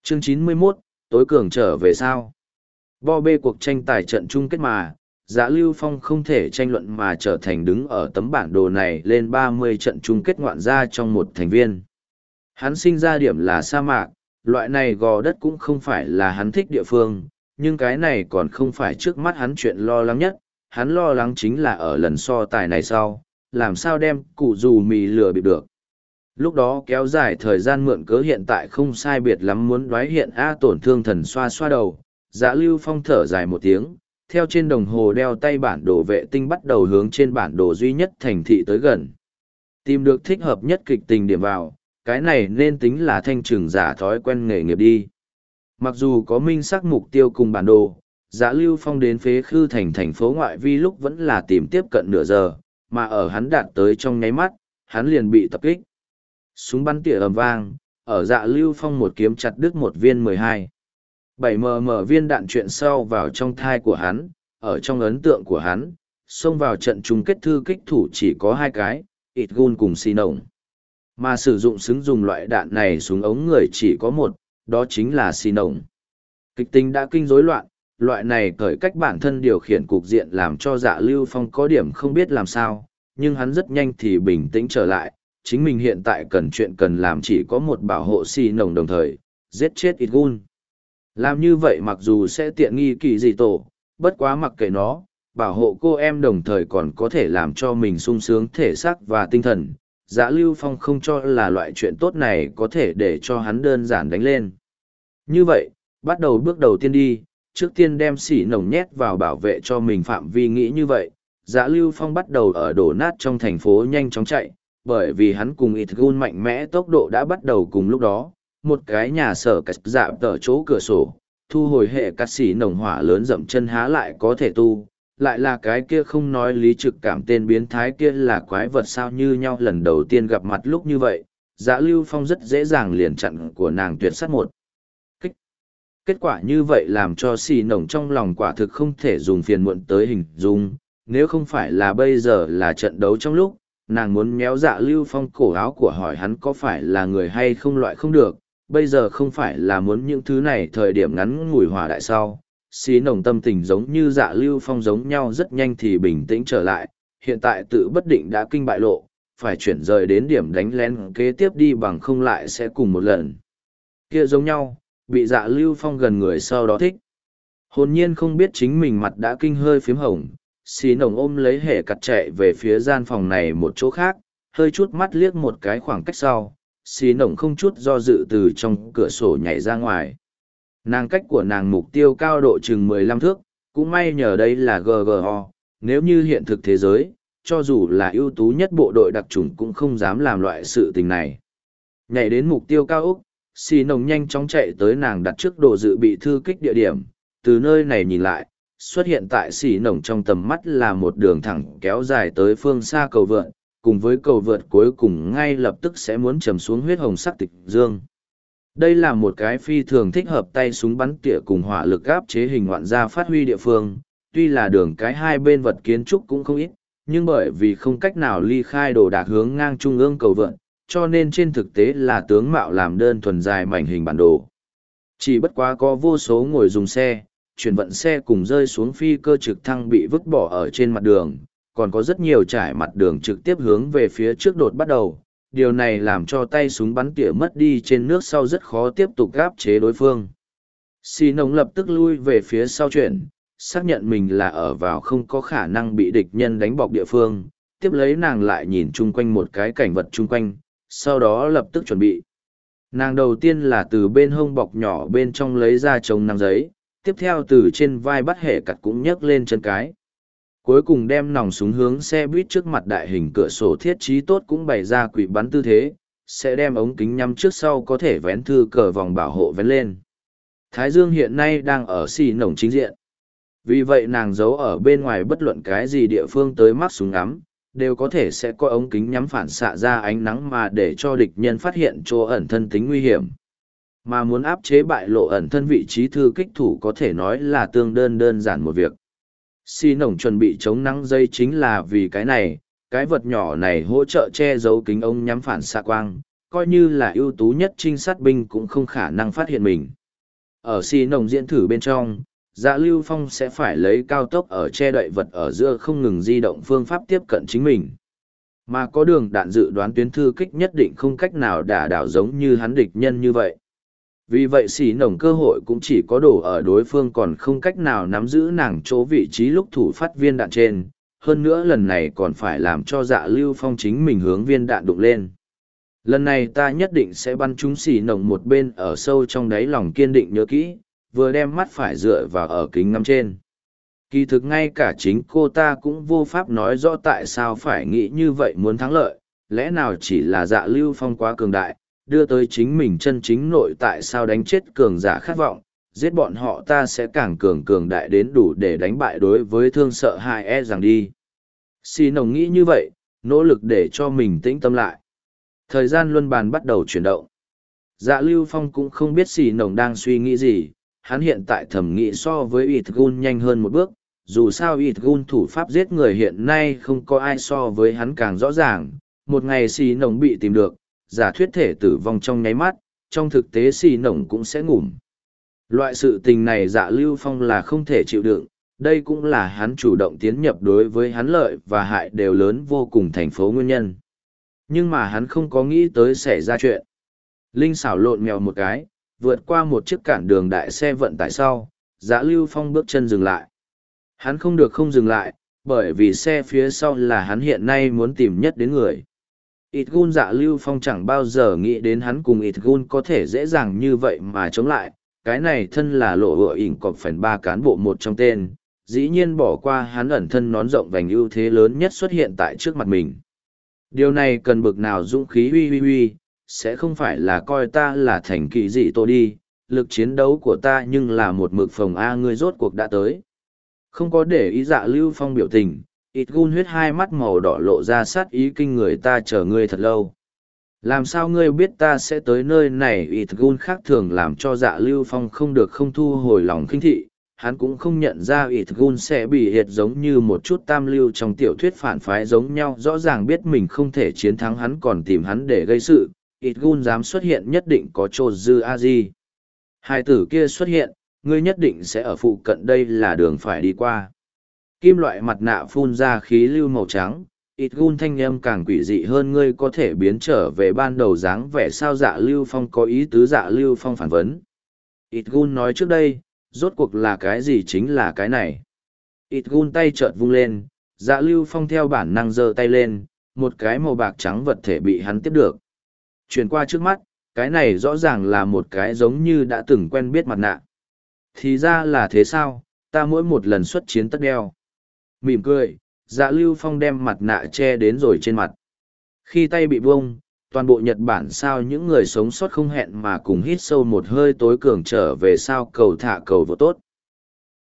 Chương 91, tối cường trở về sao? Bo bê cuộc tranh tài trận chung kết mà, Dạ Lưu Phong không thể tranh luận mà trở thành đứng ở tấm bản đồ này lên 30 trận chung kết ngoạn gia trong một thành viên. Hắn sinh ra điểm là sa mạc, loại này gò đất cũng không phải là hắn thích địa phương, nhưng cái này còn không phải trước mắt hắn chuyện lo lắng nhất. Hắn lo lắng chính là ở lần so tài này sau, làm sao đem cụ dù mì lừa bịp được. Lúc đó kéo dài thời gian mượn cớ hiện tại không sai biệt lắm muốn đoái hiện A tổn thương thần xoa xoa đầu. Dạ Lưu Phong thở dài một tiếng, theo trên đồng hồ đeo tay bản đồ vệ tinh bắt đầu hướng trên bản đồ duy nhất thành thị tới gần. Tìm được thích hợp nhất kịch tình điểm vào, cái này nên tính là thanh trừng giả thói quen nghề nghiệp đi. Mặc dù có minh xác mục tiêu cùng bản đồ, Dạ Lưu Phong đến Phế Khư thành thành phố ngoại vi lúc vẫn là tìm tiếp cận nửa giờ, mà ở hắn đạt tới trong nháy mắt, hắn liền bị tập kích. Súng bắn tỉa ầm vang, ở Dạ Lưu Phong một kiếm chặt đứt một viên 12. 7mm viên đạn chuyện sau vào trong thai của hắn, ở trong ấn tượng của hắn, xông vào trận chung kết thư kích thủ chỉ có hai cái, ít gun cùng xì nồng. Mà sử dụng xứng dùng loại đạn này súng ống người chỉ có một, đó chính là xì nồng. Kịch tính đã kinh rối loạn, loại này cởi cách bản thân điều khiển cục diện làm cho Dạ Lưu Phong có điểm không biết làm sao, nhưng hắn rất nhanh thì bình tĩnh trở lại. Chính mình hiện tại cần làm chỉ có một bảo hộ xì nồng đồng thời, giết chết ít gun. Làm như vậy mặc dù sẽ tiện nghi kỳ dị tổ, bất quá mặc kệ nó, bảo hộ cô em đồng thời còn có thể làm cho mình sung sướng thể xác và tinh thần. Dạ Lưu Phong không cho là loại chuyện tốt này có thể để cho hắn đơn giản đánh lên. Như vậy, bắt đầu bước đầu tiên đi, trước tiên đem xỉ nồng nhét vào bảo vệ cho mình phạm vi nghĩ như vậy. Dạ Lưu Phong bắt đầu ở đổ nát trong thành phố nhanh chóng chạy, bởi vì hắn cùng ít gun mạnh mẽ tốc độ đã bắt đầu cùng lúc đó. Một cái nhà sở cắt dạp tờ chỗ cửa sổ, thu hồi hệ cắt xỉ nồng hỏa lớn dậm chân há lại có thể tu, lại là cái kia không nói lý trực cảm tên biến thái kia là quái vật sao như nhau lần đầu tiên gặp mặt lúc như vậy. Dạ Lưu Phong rất dễ dàng liền chặn của nàng tuyệt sát một kích. Kết quả như vậy làm cho xì nồng trong lòng quả thực không thể dùng phiền muộn tới hình dung, nếu không phải là bây giờ là trận đấu trong lúc, nàng muốn méo Dạ Lưu Phong cổ áo của hỏi hắn có phải là người hay không loại không được, bây giờ không phải là muốn những thứ này thời điểm ngắn ngủi hòa đại sau. Xí nồng tâm tình giống như Dạ Lưu Phong giống nhau rất nhanh thì bình tĩnh trở lại, hiện tại tự bất định đã kinh bại lộ, phải chuyển rời đến điểm đánh lén kế tiếp đi bằng không lại sẽ cùng một lần. Kia giống nhau, bị Dạ Lưu Phong gần người sau đó thích. Hồn nhiên không biết chính mình mặt đã kinh hơi phím hồng, xí nồng ôm lấy hệ cặt chạy về phía gian phòng này một chỗ khác, hơi chút mắt liếc một cái khoảng cách sau, xí nồng không chút do dự từ trong cửa sổ nhảy ra ngoài. Nàng cách của nàng mục tiêu cao độ chừng 15 thước, cũng may nhờ đây là GGO, nếu như hiện thực thế giới, cho dù là ưu tú nhất bộ đội đặc chủng cũng không dám làm loại sự tình này. Nhảy đến mục tiêu cao Úc, xì nồng nhanh chóng chạy tới nàng đặt trước đồ dự bị thư kích địa điểm, từ nơi này nhìn lại, xuất hiện tại xì nồng trong tầm mắt là một đường thẳng kéo dài tới phương xa cầu vượt, cùng với cầu vượt cuối cùng ngay lập tức sẽ muốn trầm xuống huyết hồng sắc tịch dương. Đây là một cái phi thường thích hợp tay súng bắn tỉa cùng hỏa lực áp chế hình ngoạn gia phát huy địa phương, tuy là đường cái hai bên vật kiến trúc cũng không ít, nhưng bởi vì không cách nào ly khai đồ đạc hướng ngang trung ương cầu vượt, cho nên trên thực tế là tướng mạo làm đơn thuần dài mảnh hình bản đồ. Chỉ bất quá có vô số ngồi dùng xe, chuyển vận xe cùng rơi xuống phi cơ trực thăng bị vứt bỏ ở trên mặt đường, còn có rất nhiều trải mặt đường trực tiếp hướng về phía trước đột bắt đầu. Điều này làm cho tay súng bắn tỉa mất đi trên nước sau rất khó tiếp tục gáp chế đối phương. Xì nồng lập tức lui về phía sau chuyển, xác nhận mình là ở vào không có khả năng bị địch nhân đánh bọc địa phương, tiếp lấy nàng lại nhìn chung quanh một cái cảnh vật chung quanh, sau đó lập tức chuẩn bị. Nàng đầu tiên là từ bên hông bọc nhỏ bên trong lấy ra chống nắng giấy, tiếp theo từ trên vai bắt hệ cặt cũng nhấc lên chân cái. Cuối cùng đem nòng súng hướng xe buýt trước mặt đại hình cửa sổ thiết trí tốt cũng bày ra quỷ bắn tư thế, sẽ đem ống kính nhắm trước sau có thể vén thư cờ vòng bảo hộ vén lên. Thái Dương hiện nay đang ở xì nồng chính diện. Vì vậy nàng giấu ở bên ngoài bất luận cái gì địa phương tới mắt súng ngắm, đều có thể sẽ có ống kính nhắm phản xạ ra ánh nắng mà để cho địch nhân phát hiện chỗ ẩn thân tính nguy hiểm. Mà muốn áp chế bại lộ ẩn thân vị trí thư kích thủ có thể nói là tương đơn giản một việc. Xì nồng chuẩn bị chống nắng dây chính là vì cái này, cái vật nhỏ này hỗ trợ che giấu kính ống nhắm phản xạ quang, coi như là ưu tú nhất trinh sát binh cũng không khả năng phát hiện mình. Ở xì nồng diễn thử bên trong, Dạ Lưu Phong sẽ phải lấy cao tốc ở che đậy vật ở giữa không ngừng di động phương pháp tiếp cận chính mình. Mà có đường đạn dự đoán tuyến thư kích nhất định không cách nào đả đảo giống như hắn địch nhân như vậy. Vì vậy xì nồng cơ hội cũng chỉ có đổ ở đối phương còn không cách nào nắm giữ nàng chỗ vị trí lúc thủ phát viên đạn trên. Hơn nữa lần này còn phải làm cho Dạ Lưu Phong chính mình hướng viên đạn đụng lên. Lần này ta nhất định sẽ bắn chúng xì nồng một bên ở sâu trong đáy lòng kiên định nhớ kỹ, vừa đem mắt phải dựa vào ở kính ngắm trên. Kỳ thực ngay cả chính cô ta cũng vô pháp nói rõ tại sao phải nghĩ như vậy muốn thắng lợi, lẽ nào chỉ là Dạ Lưu Phong quá cường đại, đưa tới chính mình chân chính nội tại sao đánh chết cường giả khát vọng, giết bọn họ ta sẽ càng cường đại đến đủ để đánh bại đối với thương sợ hại e rằng đi. Xì nồng nghĩ như vậy, nỗ lực để cho mình tĩnh tâm lại. Thời gian luân bàn bắt đầu chuyển động. Dạ Lưu Phong cũng không biết xì nồng đang suy nghĩ gì, hắn hiện tại thẩm nghĩ so với Itgun nhanh hơn một bước, dù sao Itgun thủ pháp giết người hiện nay không có ai so với hắn càng rõ ràng, một ngày xì nồng bị tìm được, giả thuyết thể tử vong trong nháy mắt, trong thực tế xì nồng cũng sẽ ngủm. Loại sự tình này Dạ Lưu Phong là không thể chịu đựng, đây cũng là hắn chủ động tiến nhập đối với hắn lợi và hại đều lớn vô cùng thành phố nguyên nhân. Nhưng mà hắn không có nghĩ tới xảy ra chuyện. Linh xảo lộn mèo một cái, vượt qua một chiếc cản đường đại xe vận tải sau, Dạ Lưu Phong bước chân dừng lại. Hắn không được không dừng lại, bởi vì xe phía sau là hắn hiện nay muốn tìm nhất đến người. Itgun Dạ Lưu Phong chẳng bao giờ nghĩ đến hắn cùng Itgun có thể dễ dàng như vậy mà chống lại, cái này thân là lộ hựa ỉn cọp phần ba cán bộ một trong tên, dĩ nhiên bỏ qua hắn ẩn thân nón rộng vành ưu thế lớn nhất xuất hiện tại trước mặt mình. Điều này cần bực nào dũng khí huy, sẽ không phải là coi ta là thành kỳ dị tôi đi, lực chiến đấu của ta nhưng là một mực phòng A ngươi rốt cuộc đã tới. Không có để ý Dạ Lưu Phong biểu tình, Itgun huyết hai mắt màu đỏ lộ ra sát ý kinh người ta chờ ngươi thật lâu. Làm sao ngươi biết ta sẽ tới nơi này? Itgun khác thường làm cho Dạ Lưu Phong không được không thu hồi lòng khinh thị, hắn cũng không nhận ra Itgun sẽ bị hiệt giống như một chút tam lưu trong tiểu thuyết phản phái giống nhau, rõ ràng biết mình không thể chiến thắng hắn còn tìm hắn để gây sự. Itgun dám xuất hiện nhất định có trô dư a di. Hai tử kia xuất hiện, ngươi nhất định sẽ ở phụ cận đây là đường phải đi qua. Kim loại mặt nạ phun ra khí lưu màu trắng, Itgun thanh âm càng quỷ dị hơn ngươi có thể biến trở về ban đầu dáng vẻ sao Dạ Lưu Phong có ý tứ Dạ Lưu Phong phản vấn. Itgun nói trước đây, rốt cuộc là cái gì chính là cái này. Itgun tay chợt vung lên, Dạ Lưu Phong theo bản năng giơ tay lên, một cái màu bạc trắng vật thể bị hắn tiếp được. Chuyển qua trước mắt, cái này rõ ràng là một cái giống như đã từng quen biết mặt nạ. Thì ra là thế sao, ta mỗi một lần xuất chiến tất đeo. Mỉm cười, Dạ Lưu Phong đem mặt nạ che đến rồi trên mặt. Khi tay bị buông, toàn bộ Nhật Bản sao những người sống sót không hẹn mà cùng hít sâu một hơi tối cường trở về sao cầu thả cầu vô tốt.